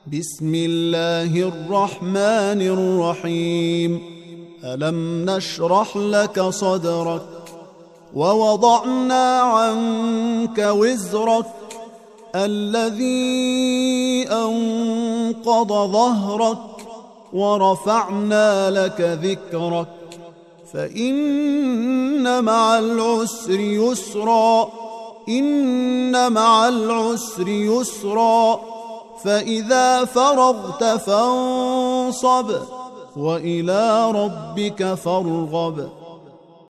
بسم الله الرحمن الرحيم. ألم نشرح لك صدرك ووضعنا عنك وزرك الذي أنقض ظهرك ورفعنا لك ذكرك فإن مع العسر يسرا إن مع العسر يسرا فإذا فرغت فانصب وإلى ربك فارغب.